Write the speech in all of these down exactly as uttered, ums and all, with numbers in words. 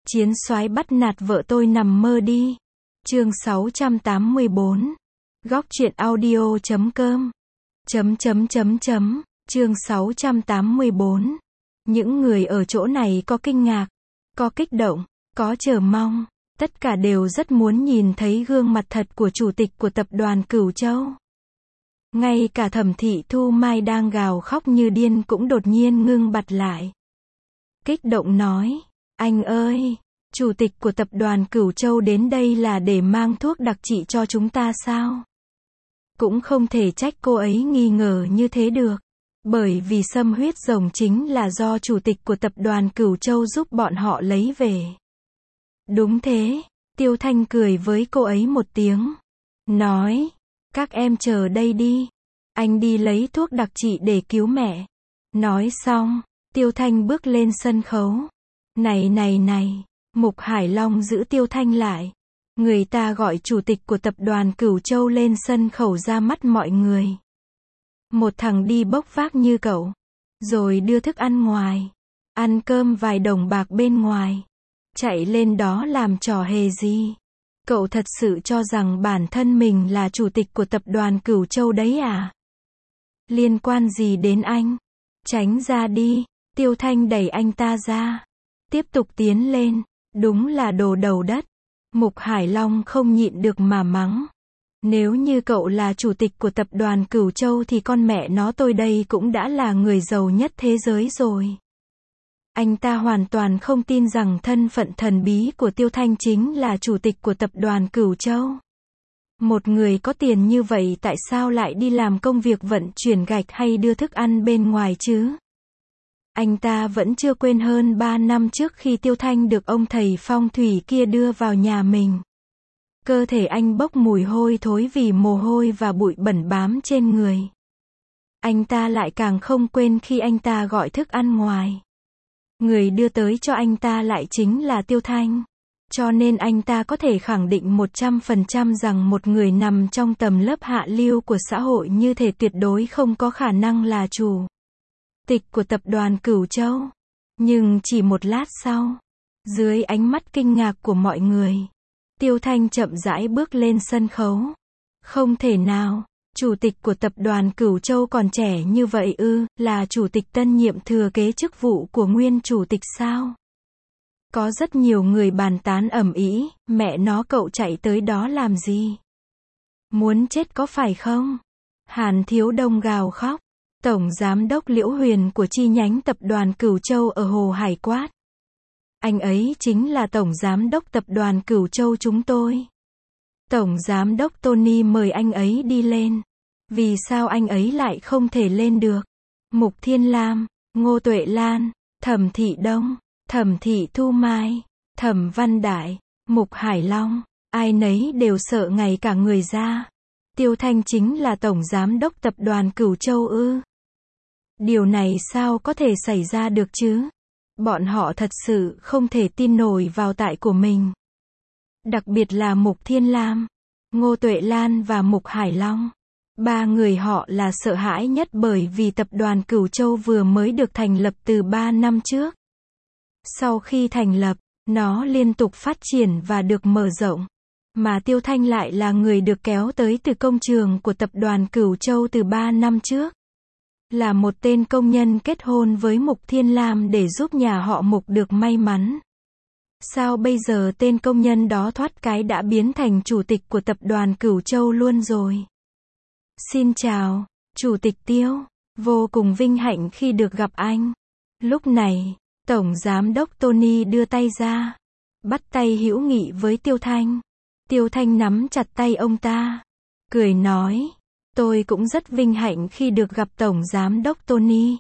Chiến soái bắt nạt vợ tôi nằm mơ đi. Chương sáu trăm tám mươi bốn. Góc truyện audio chấm com. Chấm chấm chấm chấm. Chương sáu trăm tám mươi bốn. Những người ở chỗ này có kinh ngạc, có kích động, có chờ mong, tất cả đều rất muốn nhìn thấy gương mặt thật của chủ tịch của tập đoàn Cửu Châu. Ngay cả Thẩm Thị Thu Mai đang gào khóc như điên cũng đột nhiên ngưng bặt lại. Kích động nói, anh ơi, chủ tịch của tập đoàn Cửu Châu đến đây là để mang thuốc đặc trị cho chúng ta sao? Cũng không thể trách cô ấy nghi ngờ như thế được. Bởi vì xâm huyết rồng chính là do chủ tịch của tập đoàn Cửu Châu giúp bọn họ lấy về. Đúng thế, Tiêu Thanh cười với cô ấy một tiếng. Nói, các em chờ đây đi. Anh đi lấy thuốc đặc trị để cứu mẹ. Nói xong, Tiêu Thanh bước lên sân khấu. Này này này, Mục Hải Long giữ Tiêu Thanh lại. Người ta gọi chủ tịch của tập đoàn Cửu Châu lên sân khấu ra mắt mọi người. Một thằng đi bốc vác như cậu, rồi đưa thức ăn ngoài, ăn cơm vài đồng bạc bên ngoài, chạy lên đó làm trò hề gì? Cậu thật sự cho rằng bản thân mình là chủ tịch của tập đoàn Cửu Châu đấy à? Liên quan gì đến anh? Tránh ra đi. Tiêu Thanh đẩy anh ta ra, tiếp tục tiến lên. Đúng là đồ đầu đất. Mục Hải Long không nhịn được mà mắng. Nếu như cậu là chủ tịch của tập đoàn Cửu Châu thì con mẹ nó tôi đây cũng đã là người giàu nhất thế giới rồi. Anh ta hoàn toàn không tin rằng thân phận thần bí của Tiêu Thanh chính là chủ tịch của tập đoàn Cửu Châu. Một người có tiền như vậy tại sao lại đi làm công việc vận chuyển gạch hay đưa thức ăn bên ngoài chứ? Anh ta vẫn chưa quên hơn ba năm trước khi Tiêu Thanh được ông thầy phong thủy kia đưa vào nhà mình. Cơ thể anh bốc mùi hôi thối vì mồ hôi và bụi bẩn bám trên người. Anh ta lại càng không quên khi anh ta gọi thức ăn ngoài. Người đưa tới cho anh ta lại chính là Tiêu Thanh. Cho nên anh ta có thể khẳng định một trăm phần trăm rằng một người nằm trong tầm lớp hạ lưu của xã hội như thể tuyệt đối không có khả năng là chủ tịch của tập đoàn Cửu Châu. Nhưng chỉ một lát sau, dưới ánh mắt kinh ngạc của mọi người, Tiêu Thanh chậm rãi bước lên sân khấu. Không thể nào, chủ tịch của tập đoàn Cửu Châu còn trẻ như vậy ư, là chủ tịch tân nhiệm thừa kế chức vụ của nguyên chủ tịch sao? Có rất nhiều người bàn tán ầm ĩ, mẹ nó cậu chạy tới đó làm gì? Muốn chết có phải không? Hàn Thiếu Đông gào khóc. Tổng giám đốc Liễu Huyền của chi nhánh tập đoàn Cửu Châu ở Hồ Hải quát. Anh ấy chính là tổng giám đốc tập đoàn Cửu Châu chúng tôi. Tổng giám đốc Tony mời anh ấy đi lên. Vì sao anh ấy lại không thể lên được? Mục Thiên Lam, Ngô Tuệ Lan, Thẩm Thị Đông, Thẩm Thị Thu Mai, Thẩm Văn Đại, Mục Hải Long, ai nấy đều sợ ngày cả người ra. Tiêu Thanh chính là tổng giám đốc tập đoàn Cửu Châu ư? Điều này sao có thể xảy ra được chứ? Bọn họ thật sự không thể tin nổi vào tai của mình. Đặc biệt là Mục Thiên Lam, Ngô Tuệ Lan và Mục Hải Long. Ba người họ là sợ hãi nhất bởi vì tập đoàn Cửu Châu vừa mới được thành lập từ ba năm trước. Sau khi thành lập, nó liên tục phát triển và được mở rộng. Mà Tiêu Thanh lại là người được kéo tới từ công trường của tập đoàn Cửu Châu từ ba năm trước. Là một tên công nhân kết hôn với Mục Thiên Lam để giúp nhà họ Mục được may mắn. Sao bây giờ tên công nhân đó thoát cái đã biến thành chủ tịch của tập đoàn Cửu Châu luôn rồi? Xin chào, Chủ tịch Tiêu, vô cùng vinh hạnh khi được gặp anh. Lúc này, Tổng Giám đốc Tony đưa tay ra, bắt tay hữu nghị với Tiêu Thanh. Tiêu Thanh nắm chặt tay ông ta, cười nói, tôi cũng rất vinh hạnh khi được gặp Tổng Giám đốc Tony.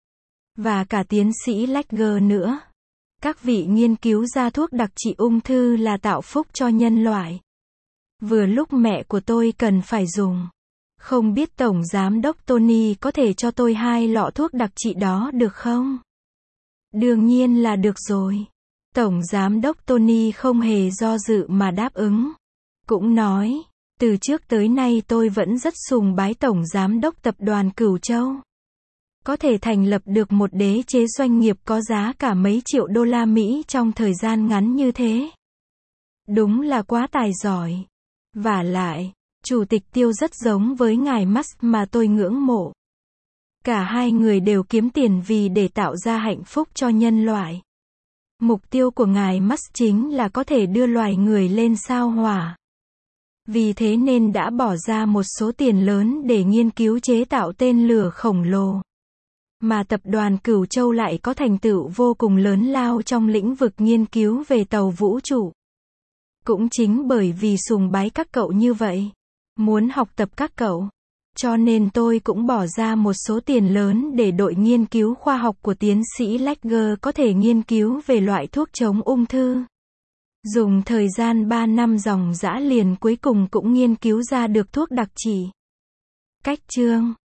Và cả tiến sĩ Lager nữa. Các vị nghiên cứu ra thuốc đặc trị ung thư là tạo phúc cho nhân loại. Vừa lúc mẹ của tôi cần phải dùng. Không biết Tổng Giám đốc Tony có thể cho tôi hai lọ thuốc đặc trị đó được không? Đương nhiên là được rồi. Tổng Giám đốc Tony không hề do dự mà đáp ứng. Cũng nói, từ trước tới nay tôi vẫn rất sùng bái Tổng Giám đốc tập đoàn Cửu Châu. có thể thành lập được một đế chế doanh nghiệp có giá cả mấy triệu đô la Mỹ trong thời gian ngắn như thế. Đúng là quá tài giỏi. Vả lại, Chủ tịch Tiêu rất giống với ngài Musk mà tôi ngưỡng mộ. Cả hai người đều kiếm tiền vì để tạo ra hạnh phúc cho nhân loại. Mục tiêu của ngài Musk chính là có thể đưa loài người lên sao Hỏa. Vì thế nên đã bỏ ra một số tiền lớn để nghiên cứu chế tạo tên lửa khổng lồ. Mà tập đoàn Cửu Châu lại có thành tựu vô cùng lớn lao trong lĩnh vực nghiên cứu về tàu vũ trụ. Cũng chính bởi vì sùng bái các cậu như vậy, muốn học tập các cậu, cho nên tôi cũng bỏ ra một số tiền lớn để đội nghiên cứu khoa học của tiến sĩ Lager có thể nghiên cứu về loại thuốc chống ung thư. Dùng thời gian ba năm ròng rã liền cuối cùng cũng nghiên cứu ra được thuốc đặc trị. Cách chương